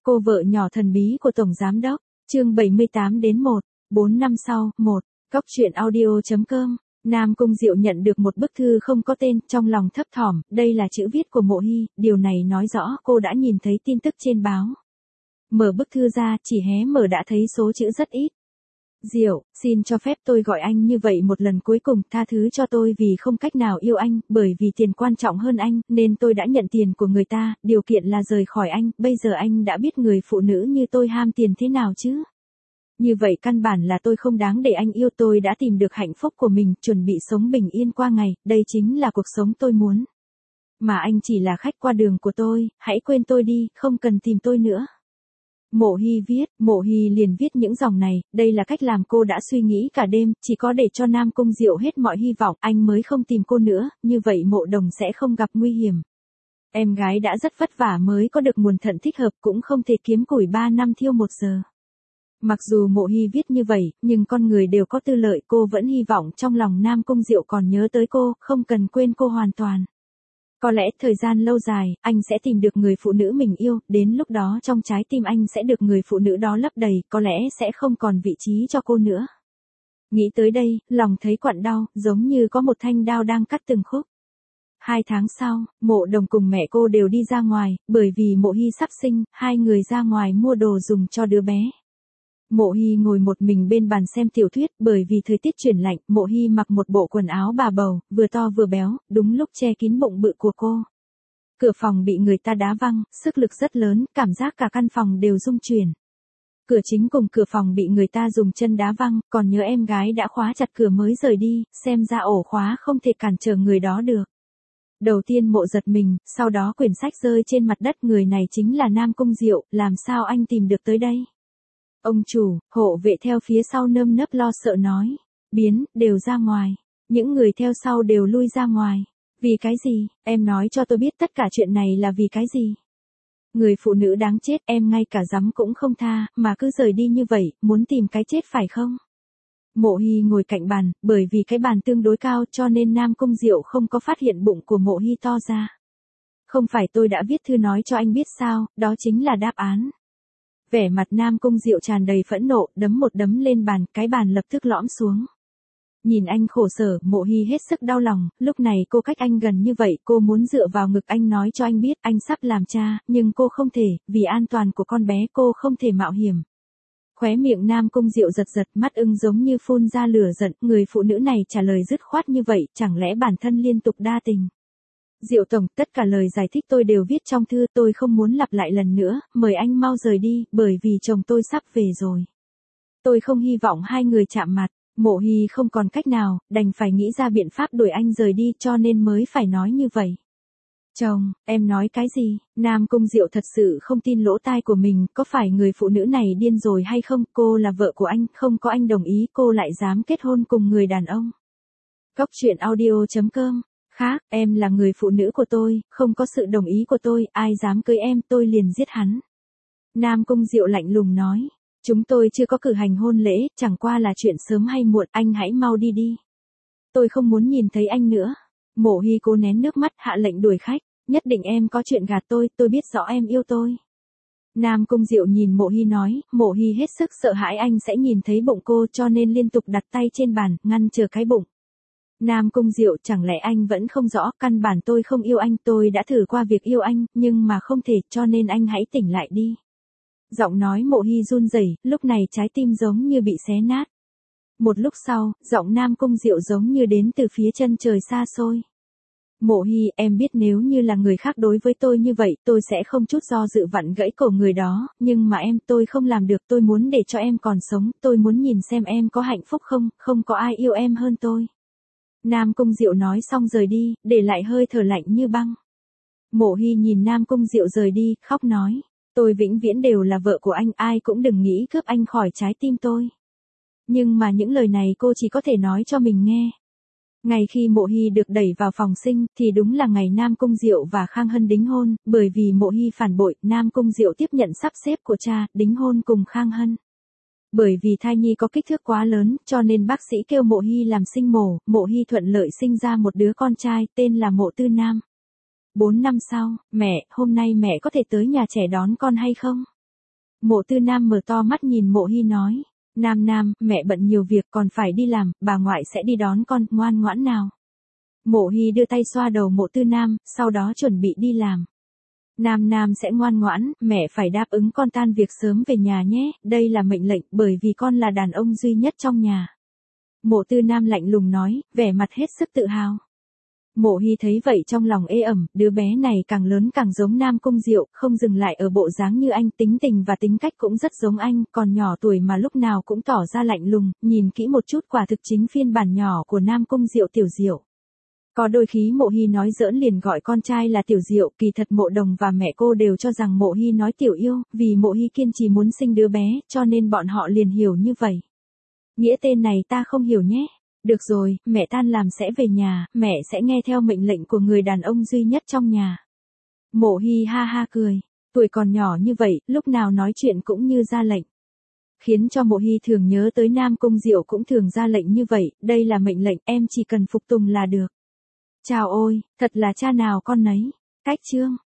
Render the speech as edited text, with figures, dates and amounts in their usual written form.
Cô vợ nhỏ thần bí của Tổng Giám Đốc, chương 78-1, 4 năm sau, 1, Cóc truyện audio.com. Nam Cung Diệu nhận được một bức thư không có tên, trong lòng thấp thỏm, đây là chữ viết của Mộ Hy, điều này nói rõ cô đã nhìn thấy tin tức trên báo. Mở bức thư ra, chỉ hé mở đã thấy số chữ rất ít. Diệu, xin cho phép tôi gọi anh như vậy một lần cuối cùng, tha thứ cho tôi vì không cách nào yêu anh, bởi vì tiền quan trọng hơn anh, nên tôi đã nhận tiền của người ta, điều kiện là rời khỏi anh, bây giờ anh đã biết người phụ nữ như tôi ham tiền thế nào chứ. Như vậy căn bản là tôi không đáng để anh yêu, tôi đã tìm được hạnh phúc của mình, chuẩn bị sống bình yên qua ngày, đây chính là cuộc sống tôi muốn. Mà anh chỉ là khách qua đường của tôi, hãy quên tôi đi, không cần tìm tôi nữa. Mộ Hy viết, Mộ Hy liền viết những dòng này, đây là cách làm cô đã suy nghĩ cả đêm, chỉ có để cho Nam Cung Diệu hết mọi hy vọng, anh mới không tìm cô nữa, như vậy Mộ Đồng sẽ không gặp nguy hiểm. Em gái đã rất vất vả mới có được nguồn thận thích hợp, cũng không thể kiếm củi 3 năm thiêu 1 giờ. Mặc dù Mộ Hy viết như vậy, nhưng con người đều có tư lợi, cô vẫn hy vọng trong lòng Nam Cung Diệu còn nhớ tới cô, không cần quên cô hoàn toàn. Có lẽ thời gian lâu dài, anh sẽ tìm được người phụ nữ mình yêu, đến lúc đó trong trái tim anh sẽ được người phụ nữ đó lấp đầy, có lẽ sẽ không còn vị trí cho cô nữa. Nghĩ tới đây, lòng thấy quặn đau, giống như có một thanh đao đang cắt từng khúc. 2 tháng sau, Mộ Đồng cùng mẹ cô đều đi ra ngoài, bởi vì Mộ Hy sắp sinh, hai người ra ngoài mua đồ dùng cho đứa bé. Mộ Hy ngồi một mình bên bàn xem tiểu thuyết, bởi vì thời tiết chuyển lạnh, Mộ Hy mặc một bộ quần áo bà bầu, vừa to vừa béo, đúng lúc che kín bụng bự của cô. Cửa phòng bị người ta đá văng, sức lực rất lớn, cảm giác cả căn phòng đều rung chuyển. Cửa chính cùng cửa phòng bị người ta dùng chân đá văng, còn nhớ em gái đã khóa chặt cửa mới rời đi, xem ra ổ khóa không thể cản trở người đó được. Đầu tiên Mộ giật mình, sau đó quyển sách rơi trên mặt đất, người này chính là Nam Cung Diệu, làm sao anh tìm được tới đây? Ông chủ, hộ vệ theo phía sau nơm nớp lo sợ nói. Biến, đều ra ngoài. Những người theo sau đều lui ra ngoài. Vì cái gì, em nói cho tôi biết tất cả chuyện này là vì cái gì. Người phụ nữ đáng chết, em ngay cả dám cũng không tha, mà cứ rời đi như vậy, muốn tìm cái chết phải không? Mộ Hy ngồi cạnh bàn, bởi vì cái bàn tương đối cao cho nên Nam Cung Diệu không có phát hiện bụng của Mộ Hy to ra. Không phải tôi đã viết thư nói cho anh biết sao, đó chính là đáp án. Vẻ mặt Nam Cung Diệu tràn đầy phẫn nộ, đấm một đấm lên bàn, cái bàn lập tức lõm xuống. Nhìn anh khổ sở, Mộ Hy hết sức đau lòng, lúc này cô cách anh gần như vậy, cô muốn dựa vào ngực anh nói cho anh biết anh sắp làm cha, nhưng cô không thể, vì an toàn của con bé cô không thể mạo hiểm. Khóe miệng Nam Cung Diệu giật giật, mắt ưng giống như phun ra lửa giận, người phụ nữ này trả lời dứt khoát như vậy, chẳng lẽ bản thân liên tục đa tình. Diệu tổng, tất cả lời giải thích tôi đều viết trong thư, tôi không muốn lặp lại lần nữa, mời anh mau rời đi, bởi vì chồng tôi sắp về rồi. Tôi không hy vọng hai người chạm mặt. Mộ Hy không còn cách nào, đành phải nghĩ ra biện pháp đuổi anh rời đi, cho nên mới phải nói như vậy. Chồng, em nói cái gì? Nam Cung Diệu thật sự không tin lỗ tai của mình, có phải người phụ nữ này điên rồi hay không? Cô là vợ của anh, không có anh đồng ý cô lại dám kết hôn cùng người đàn ông. Cóc truyện audio.com. Khác, em là người phụ nữ của tôi, không có sự đồng ý của tôi, ai dám cưới em tôi liền giết hắn. Nam Cung Diệu lạnh lùng nói. Chúng tôi chưa có cử hành hôn lễ, chẳng qua là chuyện sớm hay muộn, anh hãy mau đi đi. Tôi không muốn nhìn thấy anh nữa. Mộ Hy cố nén nước mắt, hạ lệnh đuổi khách, nhất định em có chuyện gạt tôi biết rõ em yêu tôi. Nam Cung Diệu nhìn Mộ Hy nói, Mộ Hy hết sức sợ hãi anh sẽ nhìn thấy bụng cô cho nên liên tục đặt tay trên bàn, ngăn chờ cái bụng. Nam Cung Diệu, chẳng lẽ anh vẫn không rõ, căn bản tôi không yêu anh, tôi đã thử qua việc yêu anh, nhưng mà không thể, cho nên anh hãy tỉnh lại đi. Giọng nói Mộ Hy run rẩy, lúc này trái tim giống như bị xé nát. Một lúc sau, giọng Nam Cung Diệu giống như đến từ phía chân trời xa xôi. Mộ Hy, em biết nếu như là người khác đối với tôi như vậy, tôi sẽ không chút do dự vặn gãy cổ người đó, nhưng mà tôi không làm được, tôi muốn để cho em còn sống, tôi muốn nhìn xem em có hạnh phúc không, không có ai yêu em hơn tôi. Nam Cung Diệu nói xong rời đi, để lại hơi thở lạnh như băng. Mộ Hy nhìn Nam Cung Diệu rời đi, khóc nói. Tôi vĩnh viễn đều là vợ của anh, ai cũng đừng nghĩ cướp anh khỏi trái tim tôi. Nhưng mà những lời này cô chỉ có thể nói cho mình nghe. Ngày khi Mộ Hy được đẩy vào phòng sinh, thì đúng là ngày Nam Cung Diệu và Khang Hân đính hôn, bởi vì Mộ Hy phản bội, Nam Cung Diệu tiếp nhận sắp xếp của cha, đính hôn cùng Khang Hân. Bởi vì thai nhi có kích thước quá lớn, cho nên bác sĩ kêu Mộ Hy làm sinh mổ, Mộ Hy thuận lợi sinh ra một đứa con trai, tên là Mộ Tư Nam. 4 năm sau, mẹ, hôm nay mẹ có thể tới nhà trẻ đón con hay không? Mộ Tư Nam mở to mắt nhìn Mộ Hy nói. Nam, mẹ bận nhiều việc còn phải đi làm, bà ngoại sẽ đi đón con, ngoan ngoãn nào. Mộ Hy đưa tay xoa đầu Mộ Tư Nam, sau đó chuẩn bị đi làm. Nam sẽ ngoan ngoãn, mẹ phải đáp ứng con tan việc sớm về nhà nhé, đây là mệnh lệnh bởi vì con là đàn ông duy nhất trong nhà. Mộ Tư Nam lạnh lùng nói, vẻ mặt hết sức tự hào. Mộ Hy thấy vậy trong lòng ê ẩm, đứa bé này càng lớn càng giống Nam Cung Diệu, không dừng lại ở bộ dáng như anh, tính tình và tính cách cũng rất giống anh, còn nhỏ tuổi mà lúc nào cũng tỏ ra lạnh lùng, nhìn kỹ một chút quả thực chính phiên bản nhỏ của Nam Cung Diệu Tiểu Diệu. Có đôi khi Mộ Hy nói giỡn liền gọi con trai là Tiểu Diệu, kỳ thật Mộ Đồng và mẹ cô đều cho rằng Mộ Hy nói Tiểu Yêu, vì Mộ Hy kiên trì muốn sinh đứa bé, cho nên bọn họ liền hiểu như vậy. Nghĩa tên này ta không hiểu nhé. Được rồi, mẹ tan làm sẽ về nhà, mẹ sẽ nghe theo mệnh lệnh của người đàn ông duy nhất trong nhà. Mộ Hy ha ha cười, tuổi còn nhỏ như vậy, lúc nào nói chuyện cũng như ra lệnh. Khiến cho Mộ Hy thường nhớ tới Nam Cung Diệu cũng thường ra lệnh như vậy, đây là mệnh lệnh, em chỉ cần phục tùng là được. Chào ôi, thật là cha nào con nấy. Cách chương